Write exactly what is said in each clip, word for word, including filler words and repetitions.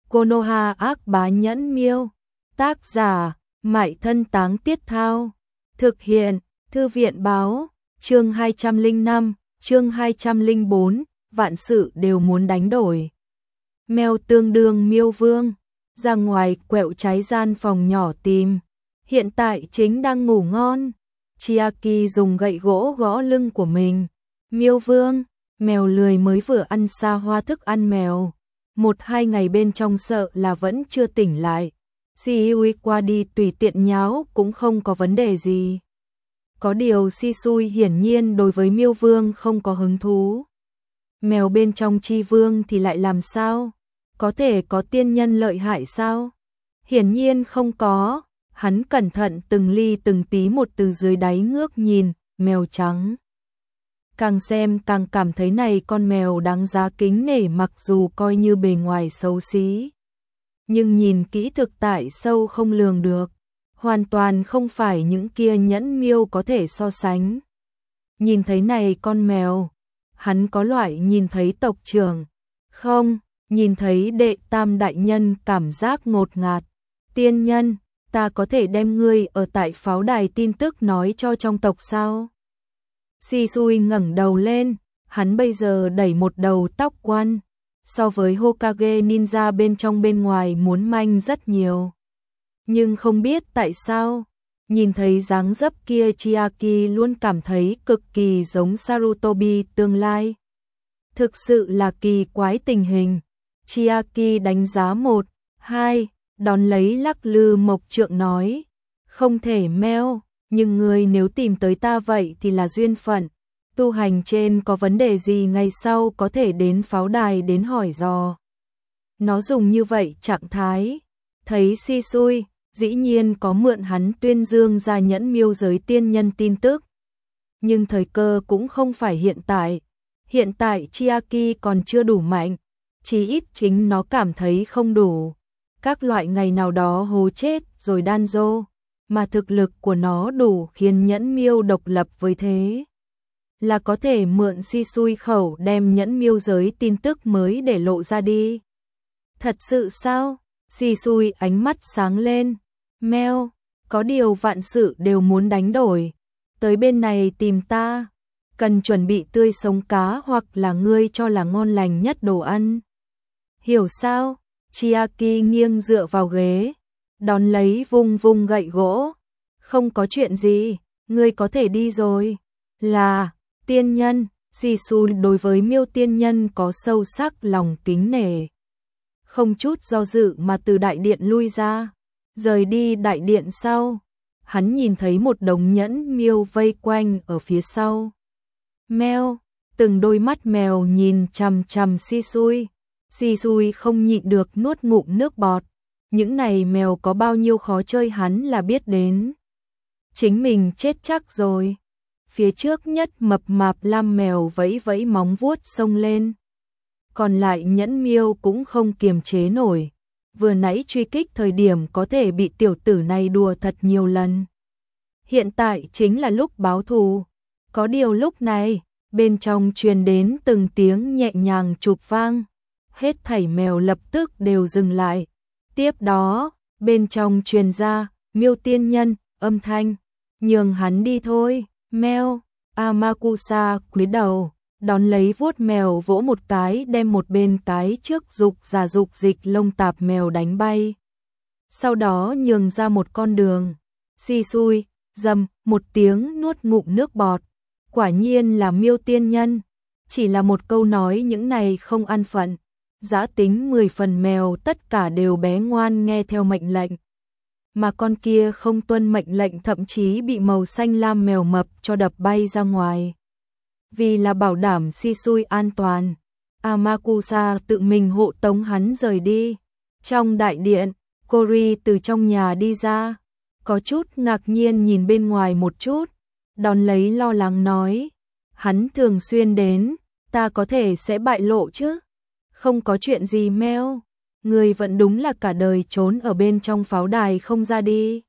Konoha ác bá nhẫn miêu. Tác giả, Mại Thân Táng Tiết Thao. Thực hiện, Thư viện báo, chương hai trăm lẻ năm, chương hai trăm lẻ bốn, vạn sự đều muốn đánh đổi. Mèo tương đương miêu vương, ra ngoài quẹo trái gian phòng nhỏ tìm. Hiện tại chính đang ngủ ngon. Chiaki dùng gậy gỗ gõ lưng của mình. Miêu vương, mèo lười mới vừa ăn xa hoa thức ăn mèo. Một hai ngày bên trong sợ là vẫn chưa tỉnh lại. Shisui qua đi tùy tiện nháo cũng không có vấn đề gì. Có điều Shisui hiển nhiên đối với miêu vương không có hứng thú. Mèo bên trong chi vương thì lại làm sao? Có thể có tiên nhân lợi hại sao? Hiển nhiên không có. Hắn cẩn thận từng ly từng tí một từ dưới đáy ngước nhìn, mèo trắng. Càng xem càng cảm thấy này con mèo đáng giá kính nể, mặc dù coi như bề ngoài xấu xí. Nhưng nhìn kỹ thực tại sâu không lường được, hoàn toàn không phải những kia nhẫn miêu có thể so sánh. Nhìn thấy này con mèo, hắn có loại nhìn thấy tộc trưởng, không, nhìn thấy đệ tam đại nhân cảm giác ngột ngạt. Tiên nhân, ta có thể đem ngươi ở tại pháo đài tin tức nói cho trong tộc sao? Shisui ngẩng đầu lên, hắn bây giờ đẩy một đầu tóc quan, so với Hokage ninja bên trong bên ngoài muốn manh rất nhiều. Nhưng không biết tại sao, nhìn thấy dáng dấp kia Chiaki luôn cảm thấy cực kỳ giống Sarutobi tương lai. Thực sự là kỳ quái tình hình. Chiaki đánh giá một, hai, đón lấy lắc lư mộc trượng nói, không thể meo, nhưng ngươi nếu tìm tới ta vậy thì là duyên phận. Tu hành trên có vấn đề gì ngày sau có thể đến pháo đài đến hỏi dò. Nó dùng như vậy trạng thái, thấy Shisui, dĩ nhiên có mượn hắn tuyên dương ra nhẫn miêu giới tiên nhân tin tức. Nhưng thời cơ cũng không phải hiện tại. Hiện tại Chiaki còn chưa đủ mạnh, chỉ ít chính nó cảm thấy không đủ. Các loại ngày nào đó hố chết rồi đan dô, mà thực lực của nó đủ khiến nhẫn miêu độc lập với thế. Là có thể mượn Shisui khẩu đem nhẫn miêu giới tin tức mới để lộ ra đi. Thật sự sao? Shisui ánh mắt sáng lên. Meo, có điều vạn sự đều muốn đánh đổi. Tới bên này tìm ta, cần chuẩn bị tươi sống cá hoặc là ngươi cho là ngon lành nhất đồ ăn. Hiểu sao? Chiaki nghiêng dựa vào ghế, đón lấy vung vung gậy gỗ. Không có chuyện gì, ngươi có thể đi rồi. Là, tiên nhân, Shisui đối với miêu tiên nhân có sâu sắc lòng kính nể. Không chút do dự mà từ đại điện lui ra, rời đi đại điện sau. Hắn nhìn thấy một đống nhẫn miêu vây quanh ở phía sau. Meo, từng đôi mắt mèo nhìn chằm chằm Shisui. Shisui không nhịn được nuốt ngụm nước bọt. Những này mèo có bao nhiêu khó chơi hắn là biết đến. Chính mình chết chắc rồi. Phía trước nhất mập mạp lam mèo vẫy vẫy móng vuốt xông lên. Còn lại nhẫn miêu cũng không kiềm chế nổi. Vừa nãy truy kích thời điểm có thể bị tiểu tử này đùa thật nhiều lần. Hiện tại chính là lúc báo thù. Có điều lúc này, bên trong truyền đến từng tiếng nhẹ nhàng chụp vang. Hết thảy mèo lập tức đều dừng lại. Tiếp đó, bên trong truyền ra, miêu tiên nhân, âm thanh. Nhường hắn đi thôi, meo. Amakusa cúi đầu, đón lấy vuốt mèo vỗ một cái đem một bên cái trước dục giả dục dịch lông tạp mèo đánh bay. Sau đó nhường ra một con đường. Shisui, dầm, một tiếng nuốt ngụm nước bọt. Quả nhiên là miêu tiên nhân. Chỉ là một câu nói những này không ăn phận. Giá tính mười phần mèo tất cả đều bé ngoan nghe theo mệnh lệnh. Mà con kia không tuân mệnh lệnh thậm chí bị màu xanh lam mèo mập cho đập bay ra ngoài. Vì là bảo đảm Shisui an toàn, Amakusa tự mình hộ tống hắn rời đi. Trong đại điện, Kori từ trong nhà đi ra, có chút ngạc nhiên nhìn bên ngoài một chút, đón lấy lo lắng nói, hắn thường xuyên đến, ta có thể sẽ bại lộ chứ? Không có chuyện gì meo, người vẫn đúng là cả đời trốn ở bên trong pháo đài không ra đi.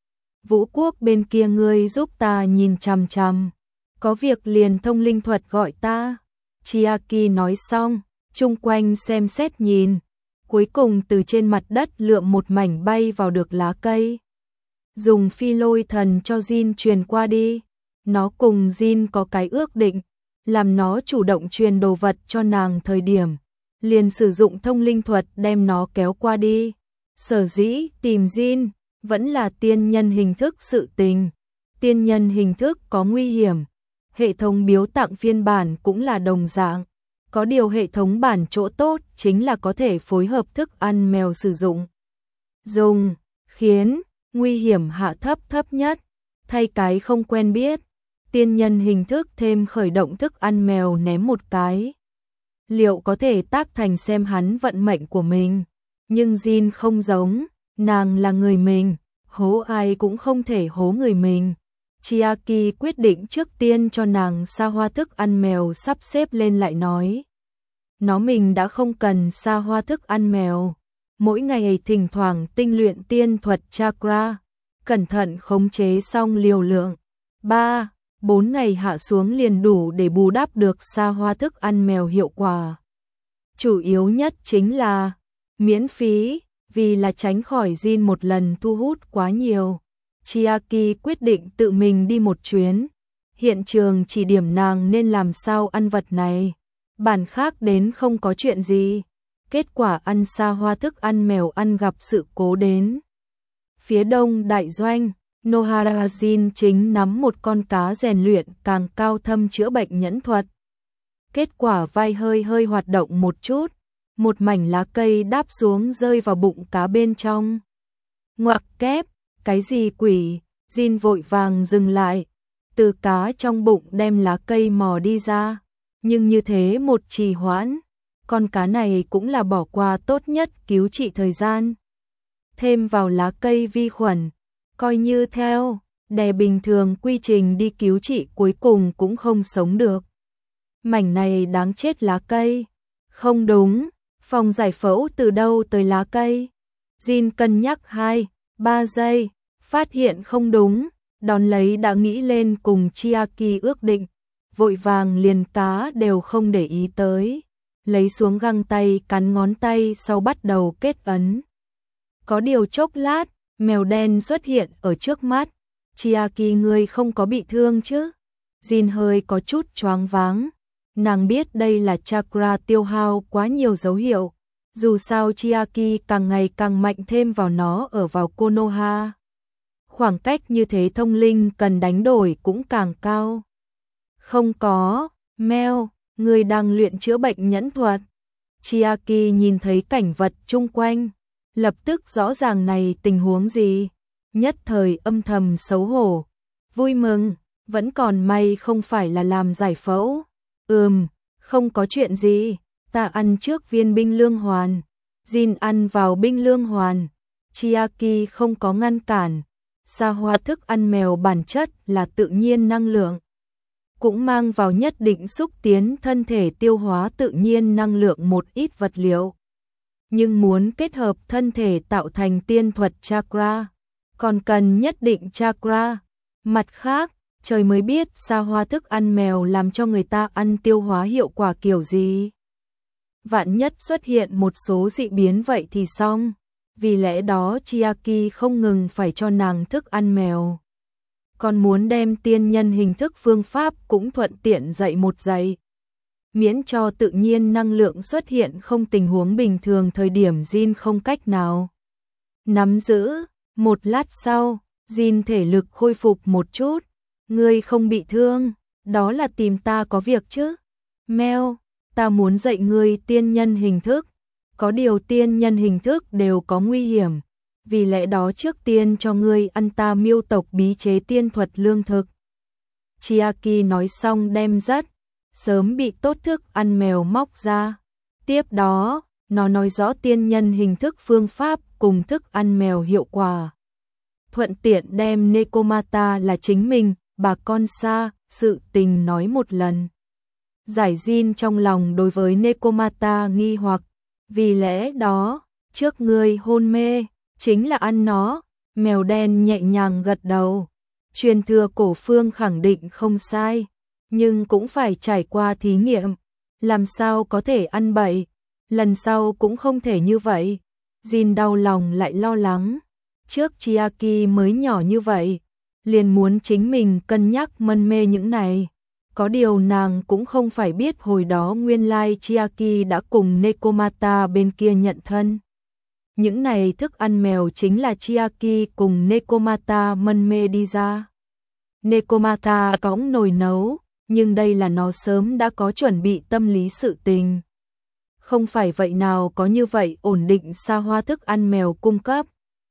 Vũ quốc bên kia ngươi giúp ta nhìn chằm chằm, có việc liền thông linh thuật gọi ta. Chiaki nói xong, chung quanh xem xét nhìn, cuối cùng từ trên mặt đất lượm một mảnh bay vào được lá cây. Dùng phi lôi thần cho Jin truyền qua đi. Nó cùng Jin có cái ước định, làm nó chủ động truyền đồ vật cho nàng thời điểm, liền sử dụng thông linh thuật đem nó kéo qua đi. Sở dĩ tìm Jin vẫn là tiên nhân hình thức sự tình. Tiên nhân hình thức có nguy hiểm. Hệ thống biếu tặng phiên bản cũng là đồng dạng. Có điều hệ thống bản chỗ tốt chính là có thể phối hợp thức ăn mèo sử dụng. Dùng, khiến nguy hiểm hạ thấp thấp nhất. Thay cái không quen biết, tiên nhân hình thức thêm khởi động thức ăn mèo ném một cái. Liệu có thể tác thành xem hắn vận mệnh của mình. Nhưng Jin không giống, nàng là người mình, hố ai cũng không thể hố người mình. Chiaki quyết định trước tiên cho nàng xa hoa thức ăn mèo sắp xếp lên lại nói. Nó mình đã không cần xa hoa thức ăn mèo. Mỗi ngày thỉnh thoảng tinh luyện tiên thuật chakra, cẩn thận khống chế xong liều lượng. ba, bốn ngày hạ xuống liền đủ để bù đắp được xa hoa thức ăn mèo hiệu quả. Chủ yếu nhất chính là miễn phí, vì là tránh khỏi Jin một lần thu hút quá nhiều. Chiaki quyết định tự mình đi một chuyến, hiện trường chỉ điểm nàng nên làm sao ăn vật này. Bản khác đến không có chuyện gì, kết quả ăn xa hoa thức ăn mèo ăn gặp sự cố đến. Phía đông đại doanh, Nohara Jin chính nắm một con cá rèn luyện càng cao thâm chữa bệnh nhẫn thuật. Kết quả vai hơi hơi hoạt động một chút, một mảnh lá cây đáp xuống rơi vào bụng cá bên trong. Ngoặc kép, cái gì quỷ, Jin vội vàng dừng lại, từ cá trong bụng đem lá cây mò đi ra. Nhưng như thế một trì hoãn, con cá này cũng là bỏ qua tốt nhất cứu trị thời gian. Thêm vào lá cây vi khuẩn, coi như theo, đè bình thường quy trình đi cứu trị cuối cùng cũng không sống được. Mảnh này đáng chết lá cây. Không đúng, phòng giải phẫu từ đâu tới lá cây? Jin cân nhắc hai, ba giây, phát hiện không đúng, đón lấy đã nghĩ lên cùng Chiaki ước định. Vội vàng liền cá đều không để ý tới, lấy xuống găng tay cắn ngón tay sau bắt đầu kết ấn. Có điều chốc lát, mèo đen xuất hiện ở trước mắt. Chiaki ngươi không có bị thương chứ? Jin hơi có chút choáng váng. Nàng biết đây là chakra tiêu hao quá nhiều dấu hiệu. Dù sao Chiaki càng ngày càng mạnh thêm vào nó ở vào Konoha. Khoảng cách như thế thông linh cần đánh đổi cũng càng cao. Không có, Mèo, người đang luyện chữa bệnh nhẫn thuật. Chiaki nhìn thấy cảnh vật chung quanh, lập tức rõ ràng này tình huống gì, nhất thời âm thầm xấu hổ, vui mừng, vẫn còn may không phải là làm giải phẫu. Ừm, không có chuyện gì, ta ăn trước viên binh lương hoàn. Jin ăn vào binh lương hoàn, Chiaki không có ngăn cản. Xa hoa thức ăn mèo bản chất là tự nhiên năng lượng, cũng mang vào nhất định xúc tiến thân thể tiêu hóa tự nhiên năng lượng một ít vật liệu. Nhưng muốn kết hợp thân thể tạo thành tiên thuật chakra, còn cần nhất định chakra. Mặt khác, trời mới biết xa hoa thức ăn mèo làm cho người ta ăn tiêu hóa hiệu quả kiểu gì. Vạn nhất xuất hiện một số dị biến vậy thì xong. Vì lẽ đó Chiaki không ngừng phải cho nàng thức ăn mèo. Còn muốn đem tiên nhân hình thức phương pháp cũng thuận tiện dạy một dạy. Miễn cho tự nhiên năng lượng xuất hiện không tình huống bình thường thời điểm Jin không cách nào nắm giữ. Một lát sau, Jin thể lực khôi phục một chút. Ngươi không bị thương, đó là tìm ta có việc chứ? Mèo, ta muốn dạy ngươi tiên nhân hình thức. Có điều tiên nhân hình thức đều có nguy hiểm. Vì lẽ đó trước tiên cho ngươi ăn ta miêu tộc bí chế tiên thuật lương thực. Chiaki nói xong đem rất sớm bị tốt thức ăn mèo móc ra. Tiếp đó, nó nói rõ tiên nhân hình thức phương pháp cùng thức ăn mèo hiệu quả. Thuận tiện đem Nekomata là chính mình, bà con xa, sự tình nói một lần. Giải Jin trong lòng đối với Nekomata nghi hoặc. Vì lẽ đó, trước ngươi hôn mê, chính là ăn nó. Mèo đen nhẹ nhàng gật đầu. Truyền thừa cổ phương khẳng định không sai, nhưng cũng phải trải qua thí nghiệm. Làm sao có thể ăn bậy? lần sau cũng không thể như vậy. Jin đau lòng lại lo lắng, trước Chiaki mới nhỏ như vậy, liền muốn chính mình cân nhắc mân mê những này. Có điều nàng cũng không phải biết hồi đó nguyên lai Chiaki đã cùng Nekomata bên kia nhận thân. Những này thức ăn mèo chính là Chiaki cùng Nekomata mân mê đi ra. Nekomata cõng nồi nấu, nhưng đây là nó sớm đã có chuẩn bị tâm lý sự tình. Không phải vậy nào có như vậy ổn định xa hoa thức ăn mèo cung cấp.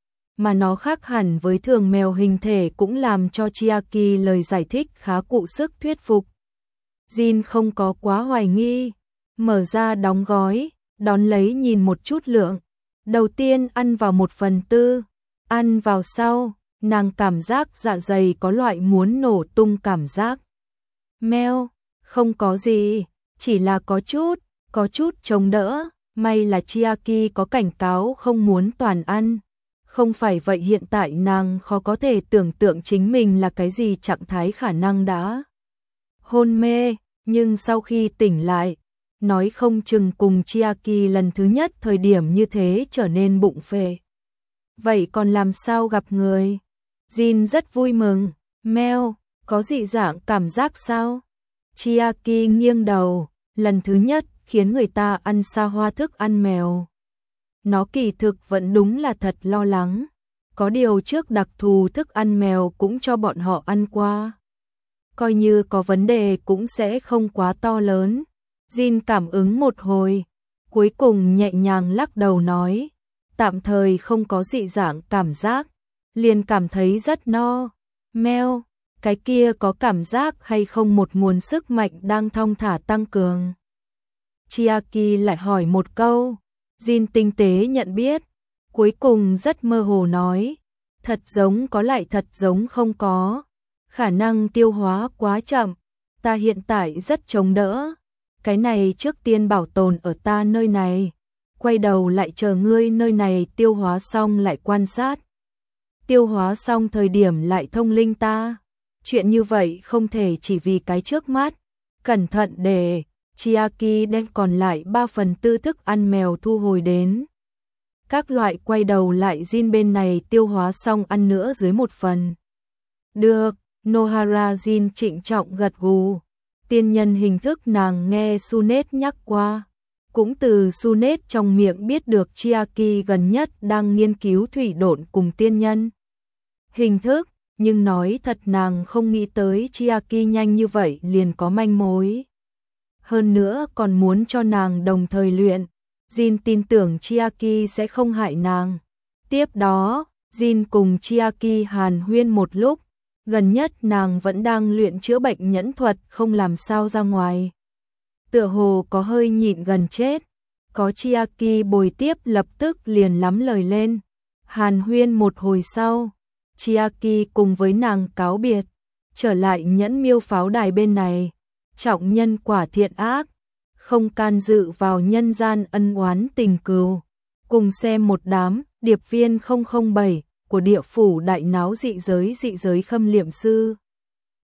Mà nó khác hẳn với thường mèo hình thể cũng làm cho Chiaki lời giải thích khá cụ sức thuyết phục. Jin không có quá hoài nghi, mở ra đóng gói, đón lấy nhìn một chút lượng. Đầu tiên ăn vào một phần tư, ăn vào sau, nàng cảm giác dạ dày có loại muốn nổ tung cảm giác. Meo, không có gì, chỉ là có chút, có chút chống đỡ, may là Chiaki có cảnh cáo không muốn toàn ăn. Không phải vậy hiện tại nàng khó có thể tưởng tượng chính mình là cái gì trạng thái khả năng đã hôn mê, nhưng sau khi tỉnh lại, nói không chừng cùng Chiaki lần thứ nhất thời điểm như thế trở nên bụng phệ. Vậy còn làm sao gặp người? Jin rất vui mừng, Meo, có dị dạng cảm giác sao? Chiaki nghiêng đầu, lần thứ nhất khiến người ta ăn xa hoa thức ăn mèo. Nó kỳ thực vẫn đúng là thật lo lắng, có điều trước đặc thù thức ăn mèo cũng cho bọn họ ăn qua. Coi như có vấn đề cũng sẽ không quá to lớn. Jin cảm ứng một hồi, cuối cùng nhẹ nhàng lắc đầu nói, tạm thời không có dị dạng cảm giác, liền cảm thấy rất no. Meo, cái kia có cảm giác hay không một nguồn sức mạnh đang thong thả tăng cường? Chiaki lại hỏi một câu. Jin tinh tế nhận biết, cuối cùng rất mơ hồ nói, thật giống có lại thật giống không có, khả năng tiêu hóa quá chậm, ta hiện tại rất chống đỡ, cái này trước tiên bảo tồn ở ta nơi này, quay đầu lại chờ ngươi nơi này tiêu hóa xong lại quan sát. Tiêu hóa xong thời điểm lại thông linh ta, chuyện như vậy không thể chỉ vì cái trước mắt, cẩn thận để Chiaki đem còn lại ba phần tư thức ăn mèo thu hồi đến. Các loại quay đầu lại Jin bên này tiêu hóa xong ăn nữa dưới một phần. Được, Nohara Jin trịnh trọng gật gù. Tiên nhân hình thức nàng nghe Sunet nhắc qua. Cũng từ Sunet trong miệng biết được Chiaki gần nhất đang nghiên cứu thủy độn cùng tiên nhân hình thức, nhưng nói thật nàng không nghĩ tới Chiaki nhanh như vậy liền có manh mối. Hơn nữa còn muốn cho nàng đồng thời luyện. Jin tin tưởng Chiaki sẽ không hại nàng. Tiếp đó, Jin cùng Chiaki hàn huyên một lúc. Gần nhất nàng vẫn đang luyện chữa bệnh nhẫn thuật không làm sao ra ngoài. Tựa hồ có hơi nhịn gần chết. Có Chiaki bồi tiếp lập tức liền lắm lời lên. Hàn huyên một hồi sau, Chiaki cùng với nàng cáo biệt. Trở lại nhẫn miêu pháo đài bên này. Trọng nhân quả thiện ác, không can dự vào nhân gian ân oán tình cừu. Cùng xem một đám điệp viên không không bảy của địa phủ đại náo dị giới dị giới khâm liệm sư.